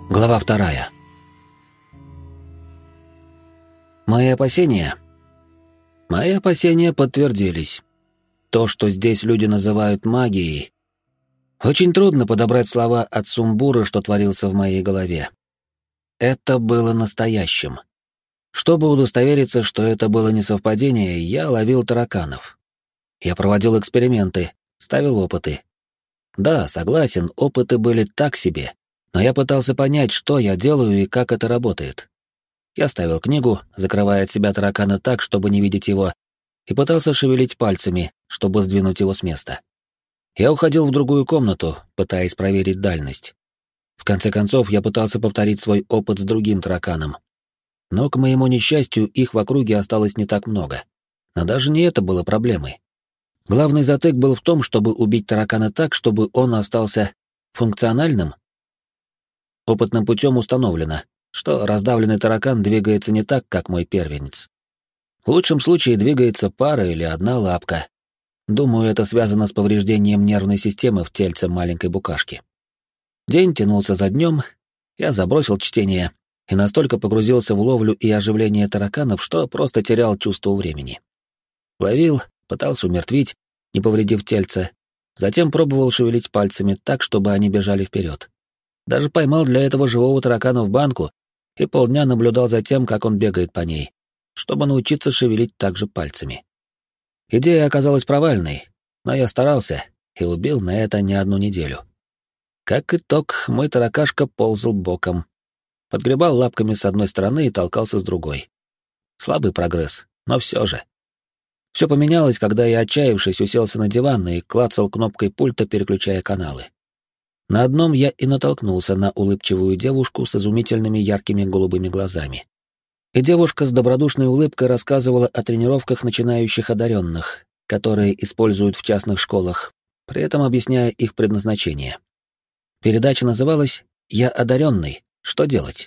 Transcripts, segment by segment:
Глава 2. Мои опасения? Мои опасения подтвердились. То, что здесь люди называют магией. Очень трудно подобрать слова от сумбура, что творился в моей голове. Это было настоящим. Чтобы удостовериться, что это было не совпадение, я ловил тараканов. Я проводил эксперименты, ставил опыты. Да, согласен, опыты были так себе, но я пытался понять, что я делаю и как это работает. Я ставил книгу, закрывая от себя таракана так, чтобы не видеть его, и пытался шевелить пальцами, чтобы сдвинуть его с места. Я уходил в другую комнату, пытаясь проверить дальность. В конце концов, я пытался повторить свой опыт с другим тараканом. Но, к моему несчастью, их в округе осталось не так много. Но даже не это было проблемой. Главный затык был в том, чтобы убить таракана так, чтобы он остался функциональным. Опытным путем установлено, что раздавленный таракан двигается не так, как мой первенец. В лучшем случае двигается пара или одна лапка. Думаю, это связано с повреждением нервной системы в тельце маленькой букашки. День тянулся за днем, я забросил чтение и настолько погрузился в ловлю и оживление тараканов, что просто терял чувство времени. Ловил, пытался умертвить, не повредив тельце, затем пробовал шевелить пальцами так, чтобы они бежали вперед. Даже поймал для этого живого таракана в банку и полдня наблюдал за тем, как он бегает по ней, чтобы научиться шевелить также пальцами. Идея оказалась провальной, но я старался и убил на это не одну неделю. Как итог, мой таракашка ползал боком, подгребал лапками с одной стороны и толкался с другой. Слабый прогресс, но все же. Все поменялось, когда я, отчаявшись, уселся на диван и клацал кнопкой пульта, переключая каналы. На одном я и натолкнулся на улыбчивую девушку с изумительными яркими голубыми глазами. И девушка с добродушной улыбкой рассказывала о тренировках начинающих одаренных, которые используют в частных школах, при этом объясняя их предназначение. Передача называлась «Я одаренный. Что делать?»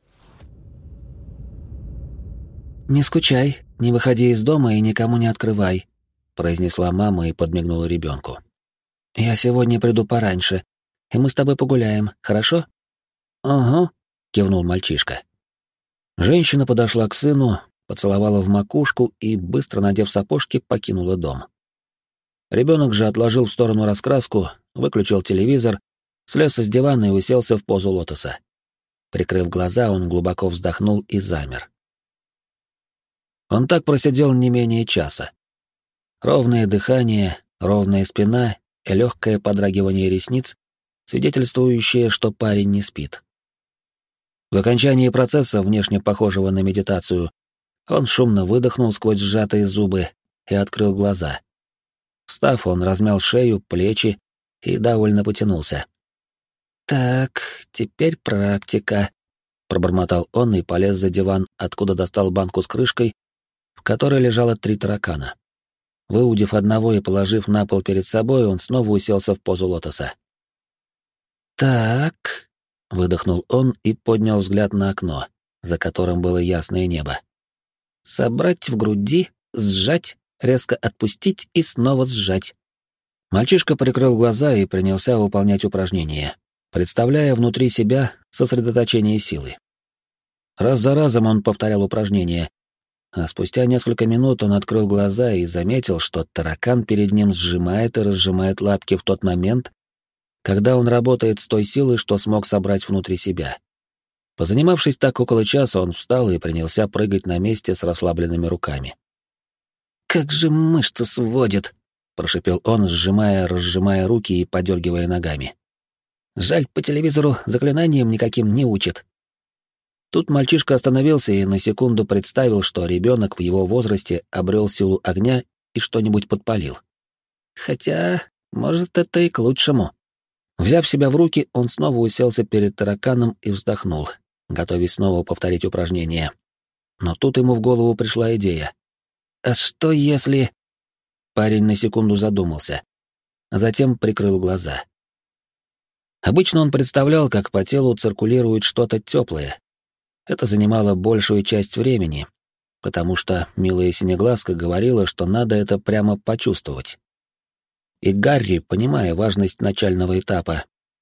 «Не скучай, не выходи из дома и никому не открывай», — произнесла мама и подмигнула ребенку. «Я сегодня приду пораньше, и мы с тобой погуляем, хорошо?» «Ага», — кивнул мальчишка. Женщина подошла к сыну, поцеловала в макушку и, быстро надев сапожки, покинула дом. Ребенок же отложил в сторону раскраску, выключил телевизор, слез с дивана и уселся в позу лотоса. Прикрыв глаза, он глубоко вздохнул и замер. Он так просидел не менее часа. Ровное дыхание, ровная спина и легкое подрагивание ресниц, свидетельствующее, что парень не спит. В окончании процесса, внешне похожего на медитацию, он шумно выдохнул сквозь сжатые зубы и открыл глаза. Встав, он размял шею, плечи и довольно потянулся. «Так, теперь практика», — пробормотал он и полез за диван, откуда достал банку с крышкой, в которой лежало 3 таракана. Выудив одного и положив на пол перед собой, он снова уселся в позу лотоса. «Так», — выдохнул он и поднял взгляд на окно, за которым было ясное небо. «Собрать в груди, сжать, резко отпустить и снова сжать». Мальчишка прикрыл глаза и принялся выполнять упражнения, представляя внутри себя сосредоточение силы. Раз за разом он повторял упражнения, а спустя несколько минут он открыл глаза и заметил, что таракан перед ним сжимает и разжимает лапки в тот момент, когда он работает с той силой, что смог собрать внутри себя. Позанимавшись так около часа, он встал и принялся прыгать на месте с расслабленными руками. «Как же мышцы сводит!» — прошипел он, разжимая руки и подергивая ногами. «Жаль, по телевизору заклинаниям никаким не учат». Тут мальчишка остановился и на секунду представил, что ребенок в его возрасте обрел силу огня и что-нибудь подпалил. Хотя, может, это и к лучшему. Взяв себя в руки, он снова уселся перед тараканом и вздохнул, готовясь снова повторить упражнение. Но тут ему в голову пришла идея. «А что если...» Парень на секунду задумался, а затем прикрыл глаза. Обычно он представлял, как по телу циркулирует что-то теплое. Это занимало большую часть времени, потому что милая синеглазка говорила, что надо это прямо почувствовать. И Гарри, понимая важность начального этапа,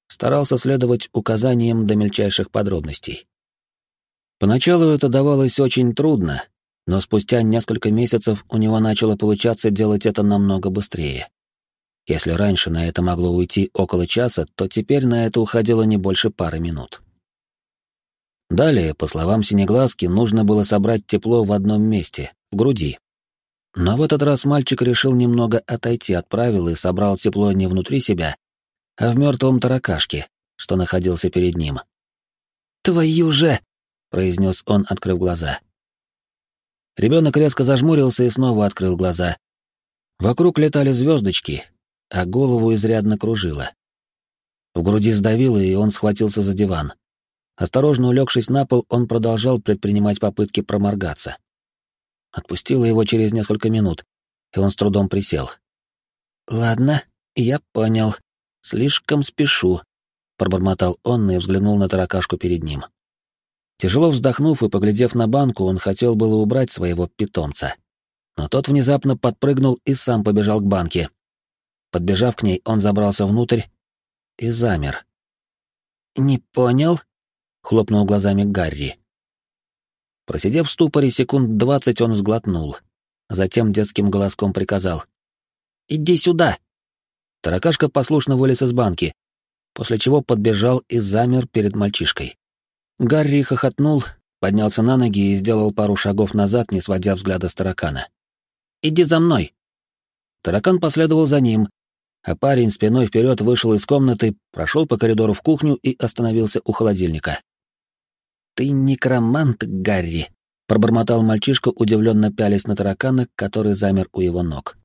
старался следовать указаниям до мельчайших подробностей. Поначалу это давалось очень трудно, но спустя несколько месяцев у него начало получаться делать это намного быстрее. Если раньше на это могло уйти около часа, то теперь на это уходило не больше пары минут. Далее, по словам Синеглазки, нужно было собрать тепло в одном месте, в груди. Но в этот раз мальчик решил немного отойти от правил и собрал тепло не внутри себя, а в мертвом таракашке, что находился перед ним. «Твою же!» — произнес он, открыв глаза. Ребенок резко зажмурился и снова открыл глаза. Вокруг летали звездочки, а голову изрядно кружило. В груди сдавило, и он схватился за диван. Осторожно улегшись на пол, он продолжал предпринимать попытки проморгаться. Отпустило его через несколько минут, и он с трудом присел. «Ладно, я понял. Слишком спешу», — пробормотал он и взглянул на таракашку перед ним. Тяжело вздохнув и поглядев на банку, он хотел было убрать своего питомца. Но тот внезапно подпрыгнул и сам побежал к банке. Подбежав к ней, он забрался внутрь и замер. «Не понял?» — хлопнул глазами Гарри. Просидев в ступоре секунд 20, он сглотнул. Затем детским голоском приказал: «Иди сюда!» Таракашка послушно вылез из банки, после чего подбежал и замер перед мальчишкой. Гарри хохотнул, поднялся на ноги и сделал пару шагов назад, не сводя взгляда с таракана. «Иди за мной!» Таракан последовал за ним, а парень спиной вперед вышел из комнаты, прошел по коридору в кухню и остановился у холодильника. «Ты некромант, Гарри», — пробормотал мальчишка, удивленно пялясь на таракана, который замер у его ног.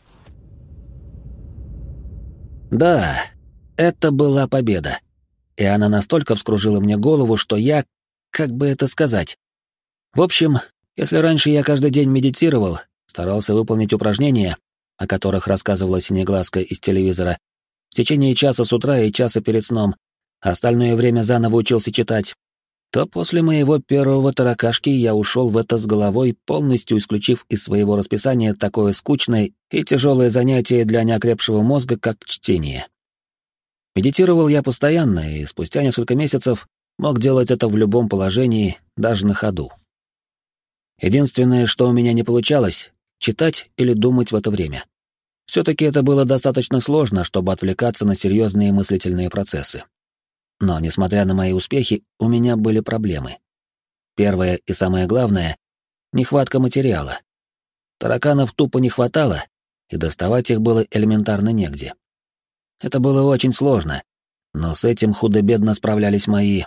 Да, это была победа. И она настолько вскружила мне голову, что я... как бы это сказать? В общем, если раньше я каждый день медитировал, старался выполнить упражнения, о которых рассказывала Синеглазка из телевизора, в течение часа с утра и часа перед сном, а остальное время заново учился читать, то после моего первого таракашки я ушел в это с головой, полностью исключив из своего расписания такое скучное и тяжелое занятие для неокрепшего мозга, как чтение. Медитировал я постоянно, и спустя несколько месяцев мог делать это в любом положении, даже на ходу. Единственное, что у меня не получалось — читать или думать в это время. Все-таки это было достаточно сложно, чтобы отвлекаться на серьезные мыслительные процессы. Но, несмотря на мои успехи, у меня были проблемы. Первое и самое главное — нехватка материала. Тараканов тупо не хватало, и доставать их было элементарно негде. Это было очень сложно, но с этим худо-бедно справлялись мои...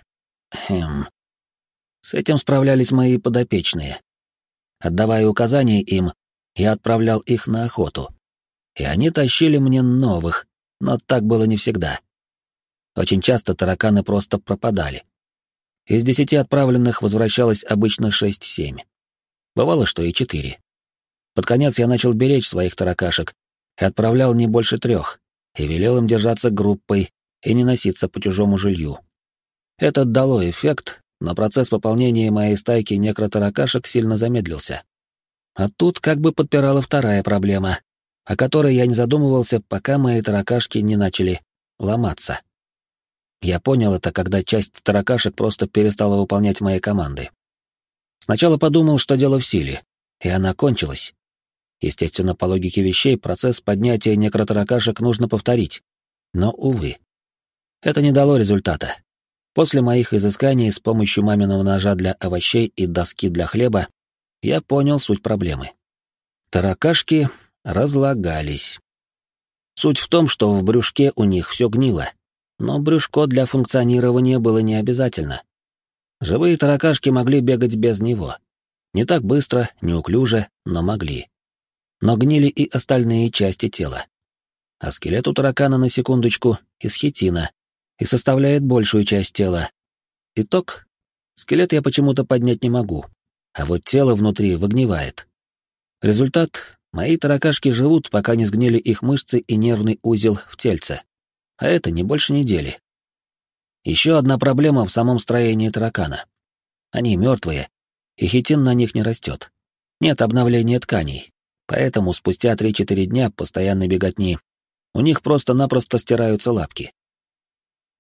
С этим справлялись мои подопечные. Отдавая указания им, я отправлял их на охоту. И они тащили мне новых, но так было не всегда. Очень часто тараканы просто пропадали. Из 10 отправленных возвращалось обычно 6-7. Бывало, что и 4. Под конец я начал беречь своих таракашек и отправлял не больше 3, и велел им держаться группой и не носиться по чужому жилью. Это дало эффект, но процесс пополнения моей стайки некротаракашек сильно замедлился. А тут как бы подпирала вторая проблема, о которой я не задумывался, пока мои таракашки не начали ломаться. Я понял это, когда часть таракашек просто перестала выполнять мои команды. Сначала подумал, что дело в силе, и она кончилась. Естественно, по логике вещей, процесс поднятия некротаракашек нужно повторить. Но, увы, это не дало результата. После моих изысканий с помощью маминого ножа для овощей и доски для хлеба я понял суть проблемы. Таракашки разлагались. Суть в том, что в брюшке у них все гнило. Но брюшко для функционирования было не обязательно. Живые таракашки могли бегать без него. Не так быстро, неуклюже, но могли. Но гнили и остальные части тела. А скелет у таракана, на секундочку, из хитина и составляет большую часть тела. Итог: скелет я почему-то поднять не могу, а вот тело внутри выгнивает. Результат: мои таракашки живут, пока не сгнили их мышцы и нервный узел в тельце. А это не больше недели. Еще одна проблема в самом строении таракана. Они мертвые, и хитин на них не растет. Нет обновления тканей, поэтому спустя 3-4 дня постоянной беготни у них просто-напросто стираются лапки.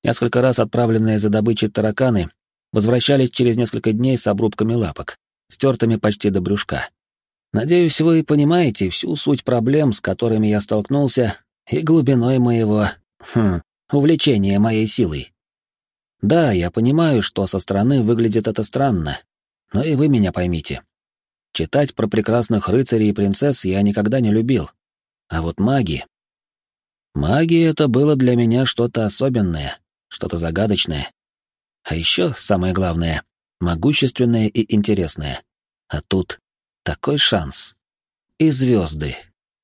Несколько раз отправленные за добычей тараканы возвращались через несколько дней с обрубками лапок, стертыми почти до брюшка. Надеюсь, вы понимаете всю суть проблем, с которыми я столкнулся, и глубиной моего, увлечения моей силой. Да, я понимаю, что со стороны выглядит это странно, но и вы меня поймите. Читать про прекрасных рыцарей и принцесс я никогда не любил. А вот маги... Магия — это было для меня что-то особенное, что-то загадочное. А еще, самое главное, могущественное и интересное. А тут такой шанс. И звезды.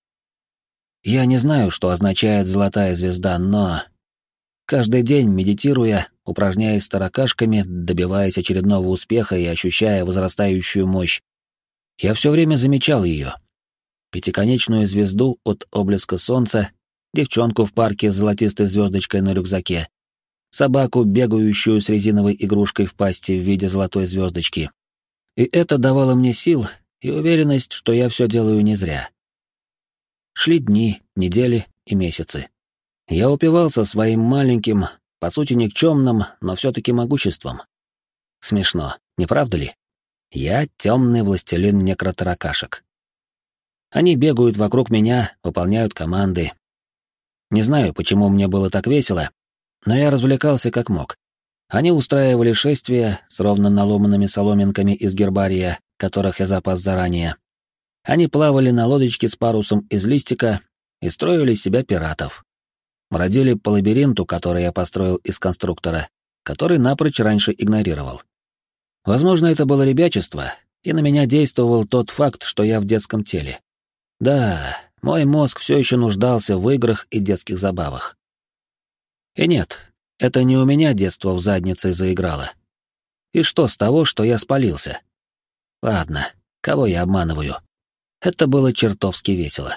Я не знаю, что означает золотая звезда, но... Каждый день, медитируя, упражняясь с таракашками, добиваясь очередного успеха и ощущая возрастающую мощь, я все время замечал ее. Пятиконечную звезду от отблеска солнца, девчонку в парке с золотистой звездочкой на рюкзаке, собаку, бегающую с резиновой игрушкой в пасти в виде золотой звездочки. И это давало мне сил и уверенность, что я все делаю не зря. Шли дни, недели и месяцы. Я упивался своим маленьким, по сути никчемным, но все-таки могуществом. Смешно, не правда ли? Я темный властелин некротаракашек. Они бегают вокруг меня, выполняют команды. Не знаю, почему мне было так весело, но я развлекался как мог. Они устраивали шествия с ровно наломанными соломинками из гербария, которых я запас заранее. Они плавали на лодочке с парусом из листика и строили из себя пиратов. Бродили по лабиринту, который я построил из конструктора, который напрочь раньше игнорировал. Возможно, это было ребячество, и на меня действовал тот факт, что я в детском теле. Да, мой мозг все еще нуждался в играх и детских забавах. И нет, это не у меня детство в заднице заиграло. И что с того, что я спалился? Ладно, кого я обманываю? Это было чертовски весело.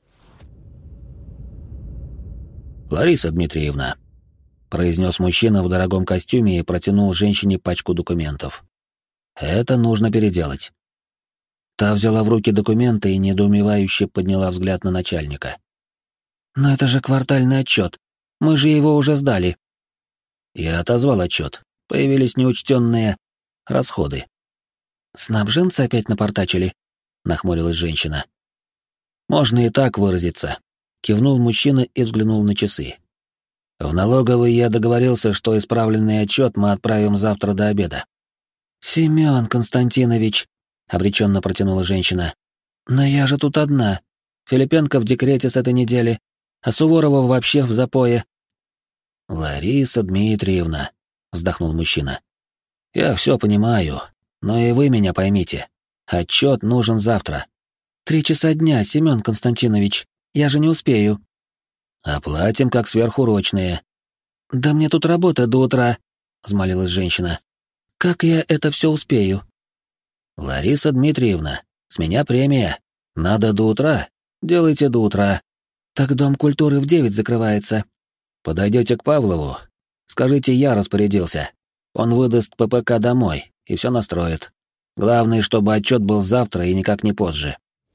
«Лариса Дмитриевна», — произнес мужчина в дорогом костюме и протянул женщине пачку документов. «Это нужно переделать». Та взяла в руки документы и недоумевающе подняла взгляд на начальника. «Но это же квартальный отчет. Мы же его уже сдали». Я отозвал отчет. Появились неучтенные расходы. «Снабженцы опять напортачили?» — нахмурилась женщина. «Можно и так выразиться», — кивнул мужчина и взглянул на часы. «В налоговой я договорился, что исправленный отчет мы отправим завтра до обеда». «Семен Константинович», — обреченно протянула женщина, — «но я же тут одна. Филипенко в декрете с этой недели, а Суворова вообще в запое». «Лариса Дмитриевна», — вздохнул мужчина, — «я все понимаю, но и вы меня поймите. Отчет нужен завтра». 3 часа дня, Семен Константинович. Я же не успею. Оплатим как сверхурочные. Да мне тут работа до утра, взмолилась женщина. Как я это все успею? Лариса Дмитриевна, с меня премия. Надо до утра. Делайте до утра. Так Дом культуры в 9 закрывается. Подойдете к Павлову. Скажите, я распорядился. Он выдаст ППК домой и все настроит. Главное, чтобы отчет был завтра и никак не позже.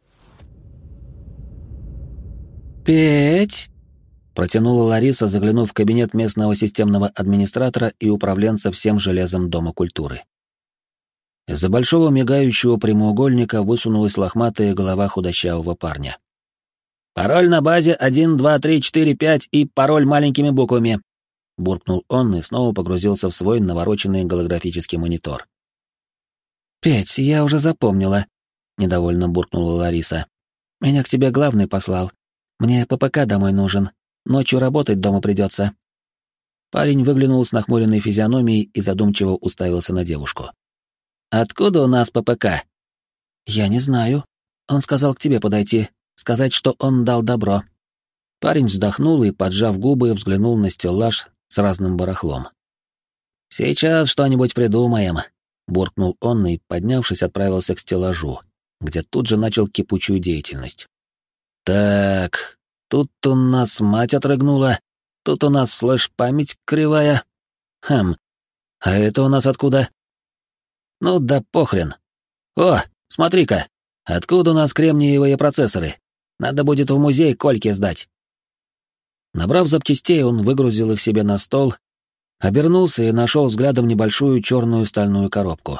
«Петь!» — протянула Лариса, заглянув в кабинет местного системного администратора и управленца всем железом Дома культуры. Из-за большого мигающего прямоугольника высунулась лохматая голова худощавого парня. «Пароль на базе 1, 2, 3, 4, 5 и пароль маленькими буквами», — буркнул он и снова погрузился в свой навороченный голографический монитор. «Петь, я уже запомнила», — недовольно буркнула Лариса. «Меня к тебе главный послал. Мне ППК домой нужен. Ночью работать дома придется». Парень выглянул с нахмуренной физиономией и задумчиво уставился на девушку. «Откуда у нас ППК?» «Я не знаю. Он сказал к тебе подойти, сказать, что он дал добро». Парень вздохнул и, поджав губы, взглянул на стеллаж с разным барахлом. «Сейчас что-нибудь придумаем», — буркнул он и, поднявшись, отправился к стеллажу, где тут же начал кипучую деятельность. «Так, тут у нас мать отрыгнула, тут у нас слэш-память кривая. А это у нас откуда?» «Ну да похрен. О, смотри-ка, откуда у нас кремниевые процессоры? Надо будет в музей Кольке сдать». Набрав запчастей, он выгрузил их себе на стол Обернулся и нашел взглядом небольшую черную стальную коробку.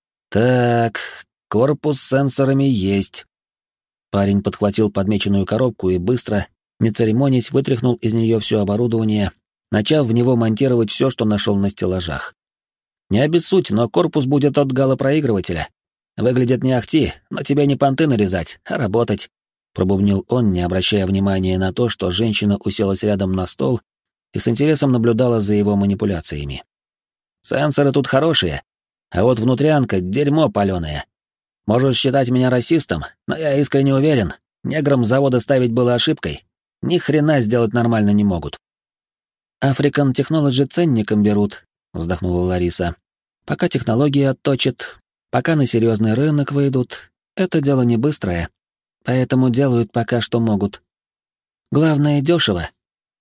Так, корпус с сенсорами есть. Парень подхватил подмеченную коробку и быстро, не церемонясь, вытряхнул из нее все оборудование, начав в него монтировать все, что нашел на стеллажах. Не обессудь, но корпус будет от галопроигрывателя. Выглядит не ахти, но тебе не понты нарезать, а работать. Пробубнил он, не обращая внимания на то, что женщина уселась рядом на стол и с интересом наблюдала за его манипуляциями. Сенсоры тут хорошие, а вот внутрянка — дерьмо паленое. Можешь считать меня расистом, но я искренне уверен, неграм заводы ставить было ошибкой. Ни хрена сделать нормально не могут. African Technology ценником берут, вздохнула Лариса. Пока технологии отточат, пока на серьезный рынок выйдут, это дело не быстрое, поэтому делают пока что могут. Главное, дешево.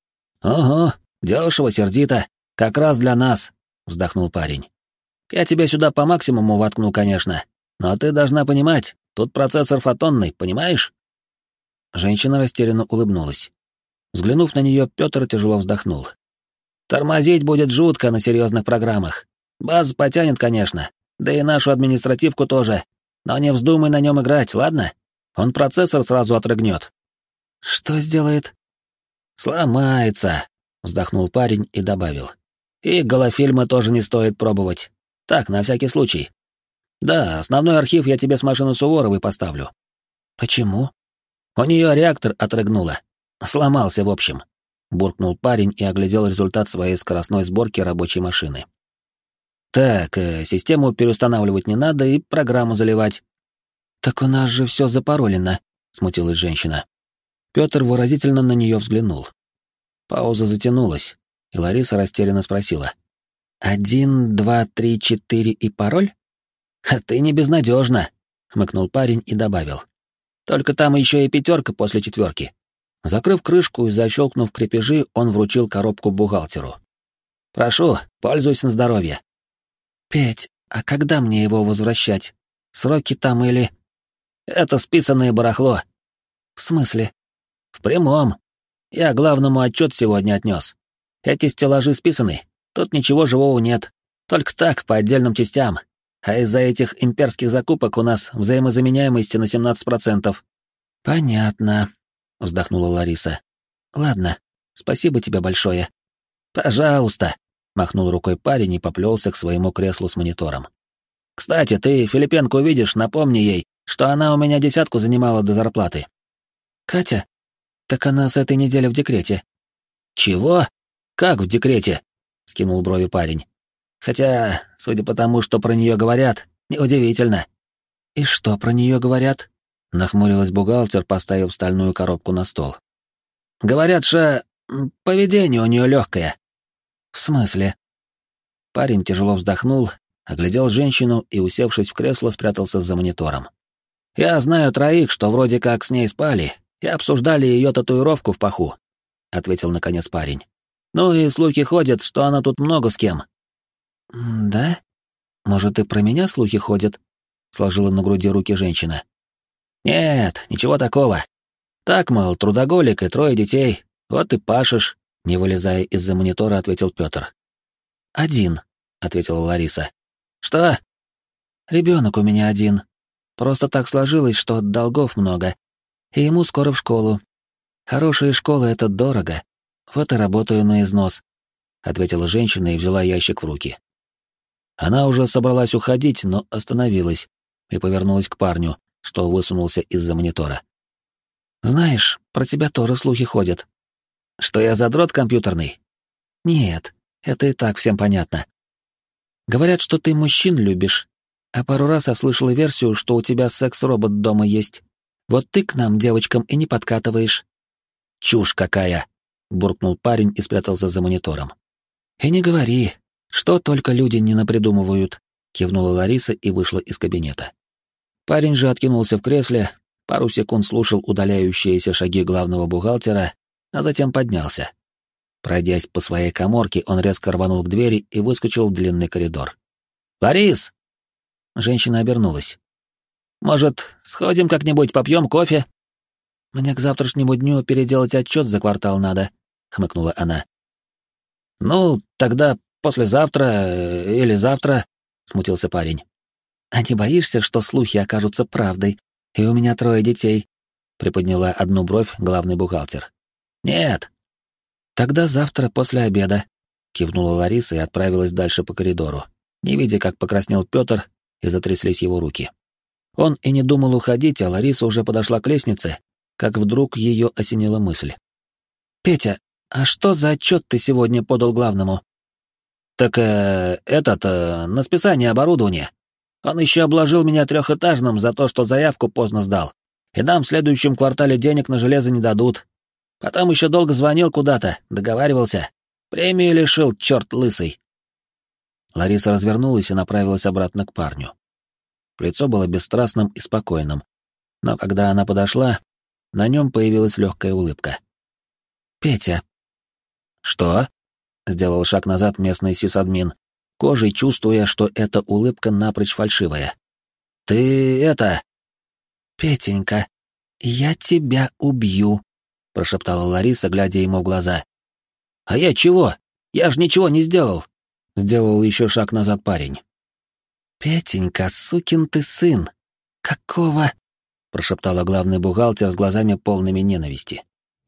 Ого, дешево, сердито, как раз для нас, вздохнул парень. Я тебя сюда по максимуму воткну, конечно, но ты должна понимать, тут процессор фотонный, понимаешь? Женщина растерянно улыбнулась. Взглянув на нее, Петр тяжело вздохнул. Тормозить будет жутко на серьезных программах. Баз потянет, конечно, да и нашу административку тоже, но не вздумай на нем играть, ладно? Он процессор сразу отрыгнет. Что сделает? Сломается, вздохнул парень и добавил. И голофильмы тоже не стоит пробовать. Так, на всякий случай. Да, основной архив я тебе с машины Суворовой поставлю. Почему? У нее реактор отрыгнуло. Сломался, в общем. Буркнул парень и оглядел результат своей скоростной сборки рабочей машины. Так, систему переустанавливать не надо и программу заливать. Так у нас же все запаролено, смутилась женщина. Петр выразительно на нее взглянул. Пауза затянулась, и Лариса растерянно спросила. 1, 2, 3, 4 и пароль? А ты не безнадежна, хмыкнул парень и добавил. Только там еще и 5 после 4. Закрыв крышку и защелкнув крепежи, он вручил коробку бухгалтеру. «Прошу, пользуйся на здоровье». «Петь, а когда мне его возвращать? Сроки там или...» «Это списанное барахло». «В смысле?» «В прямом. Я главному отчет сегодня отнес. Эти стеллажи списаны, тут ничего живого нет. Только так, по отдельным частям. А из-за этих имперских закупок у нас взаимозаменяемости на 17%. «Понятно», — вздохнула Лариса. «Ладно, спасибо тебе большое». «Пожалуйста», — махнул рукой парень и поплелся к своему креслу с монитором. «Кстати, ты Филипенко увидишь, напомни ей, что она у меня 10 занимала до зарплаты». «Катя? Так она с этой недели в декрете». «Чего? Как в декрете?» — скинул брови парень. «Хотя, судя по тому, что про нее говорят, неудивительно». «И что про нее говорят?» — нахмурилась бухгалтер, поставив стальную коробку на стол. «Говорят, что поведение у нее легкое». «В смысле?» Парень тяжело вздохнул, оглядел женщину и, усевшись в кресло, спрятался за монитором. «Я знаю 3, что вроде как с ней спали и обсуждали ее татуировку в паху», — ответил наконец парень. «Ну и слухи ходят, что она тут много с кем». «Да? Может, и про меня слухи ходят?» — сложила на груди руки женщина. «Нет, ничего такого. Так, мол, трудоголик и 3 детей, вот и пашешь», — не вылезая из-за монитора, ответил Петр. «1», — ответила Лариса. «Что?» «Ребенок у меня 1. Просто так сложилось, что долгов много, и ему скоро в школу. Хорошая школа — это дорого, вот и работаю на износ», — ответила женщина и взяла ящик в руки. Она уже собралась уходить, но остановилась и повернулась к парню, что высунулся из-за монитора. «Знаешь, про тебя тоже слухи ходят». «Что я задрот компьютерный?» «Нет, это и так всем понятно. Говорят, что ты мужчин любишь, а пару раз я слышала версию, что у тебя секс-робот дома есть. Вот ты к нам, девочкам, и не подкатываешь». «Чушь какая!» — буркнул парень и спрятался за монитором. «И не говори, что только люди не напридумывают», — кивнула Лариса и вышла из кабинета. Парень же откинулся в кресле, пару секунд слушал удаляющиеся шаги главного бухгалтера, а затем поднялся. Пройдясь по своей каморке, он резко рванул к двери и выскочил в длинный коридор. «Ларис!» Женщина обернулась. «Может, сходим как-нибудь попьем кофе?» «Мне к завтрашнему дню переделать отчет за квартал надо», — хмыкнула она. «Ну, тогда послезавтра или завтра», — смутился парень. «А не боишься, что слухи окажутся правдой, и у меня 3 детей?» — приподняла одну бровь главный бухгалтер. «Нет». «Тогда завтра после обеда», — кивнула Лариса и отправилась дальше по коридору, не видя, как покраснел Пётр и затряслись его руки. Он и не думал уходить, а Лариса уже подошла к лестнице, как вдруг ее осенила мысль. «Петя, а что за отчет ты сегодня подал главному?» «Так на списание оборудования. Он еще обложил меня 3-этажным за то, что заявку поздно сдал. И нам в следующем квартале денег на железо не дадут. Потом еще долго звонил куда-то, договаривался. Премию лишил, черт лысый». Лариса развернулась и направилась обратно к парню. Лицо было бесстрастным и спокойным, но когда она подошла, на нем появилась легкая улыбка. «Петя». «Что?» — сделал шаг назад местный сисадмин, кожей чувствуя, что эта улыбка напрочь фальшивая. «Ты это...» «Петенька, я тебя убью», — прошептала Лариса, глядя ему в глаза. «А я чего? Я же ничего не сделал!» — сделал еще шаг назад парень. «Петенька, сукин ты сын! Какого?» — прошептала главный бухгалтер с глазами полными ненависти.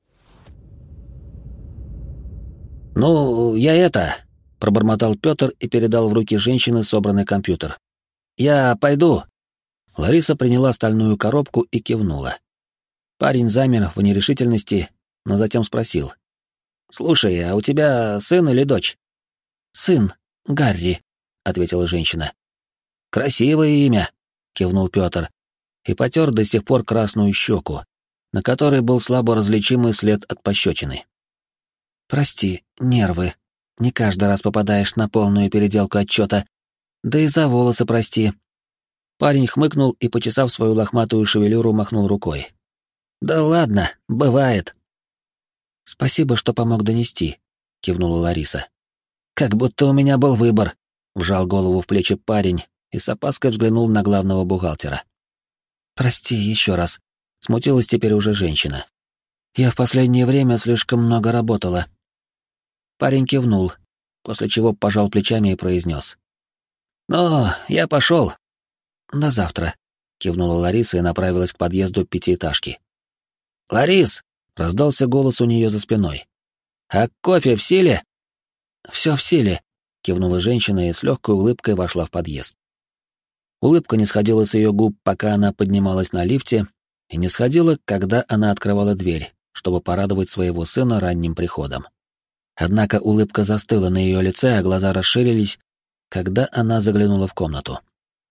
«Ну, я это...» — пробормотал Пётр и передал в руки женщины собранный компьютер. «Я пойду». Лариса приняла стальную коробку и кивнула. Парень замер в нерешительности, но затем спросил. «Слушай, а у тебя сын или дочь?» «Сын, Гарри», — ответила женщина. «Красивое имя», — кивнул Пётр и потер до сих пор красную щеку, на которой был слабо различимый след от пощечины. «Прости, нервы. Не каждый раз попадаешь на полную переделку отчета. Да и за волосы прости». Парень хмыкнул и, почесав свою лохматую шевелюру, махнул рукой. «Да ладно, бывает». «Спасибо, что помог донести», — кивнула Лариса. «Как будто у меня был выбор», — вжал голову в плечи парень и с опаской взглянул на главного бухгалтера. «Прости еще раз», — смутилась теперь уже женщина. «Я в последнее время слишком много работала». Парень кивнул, после чего пожал плечами и произнес. «Ну, я пошел». «До завтра», — кивнула Лариса и направилась к подъезду 5-этажки. «Ларис!» — раздался голос у нее за спиной. «А кофе в силе?» «Все в силе», — кивнула женщина и с легкой улыбкой вошла в подъезд. Улыбка не сходила с ее губ, пока она поднималась на лифте, и не сходила, когда она открывала дверь, чтобы порадовать своего сына ранним приходом. Однако улыбка застыла на ее лице, а глаза расширились, когда она заглянула в комнату.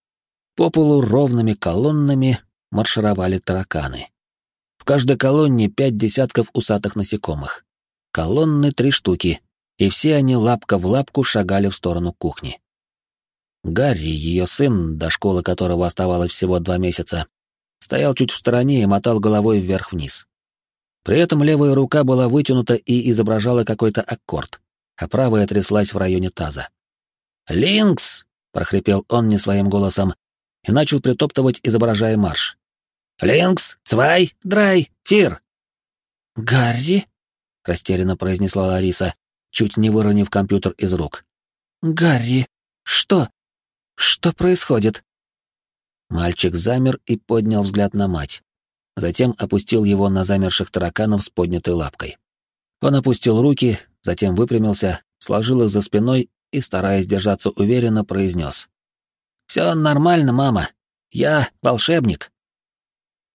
По полу ровными колоннами маршировали тараканы. В каждой колонне 5 десятков усатых насекомых. Колонны 3 штуки, и все они лапка в лапку шагали в сторону кухни. Гарри, ее сын, до школы которого оставалось всего 2 месяца, стоял чуть в стороне и мотал головой вверх-вниз. При этом левая рука была вытянута и изображала какой-то аккорд, а правая тряслась в районе таза. «Линкс!» — прохрипел он не своим голосом и начал притоптывать, изображая марш. «Линкс, цвай, драй, фир!» «Гарри?» — растерянно произнесла Лариса, чуть не выронив компьютер из рук. «Гарри, что? Что происходит?» Мальчик замер и поднял взгляд на мать. Затем опустил его на замерших тараканов с поднятой лапкой. Он опустил руки, затем выпрямился, сложил их за спиной и, стараясь держаться уверенно, произнес. «Все нормально, мама. Я волшебник».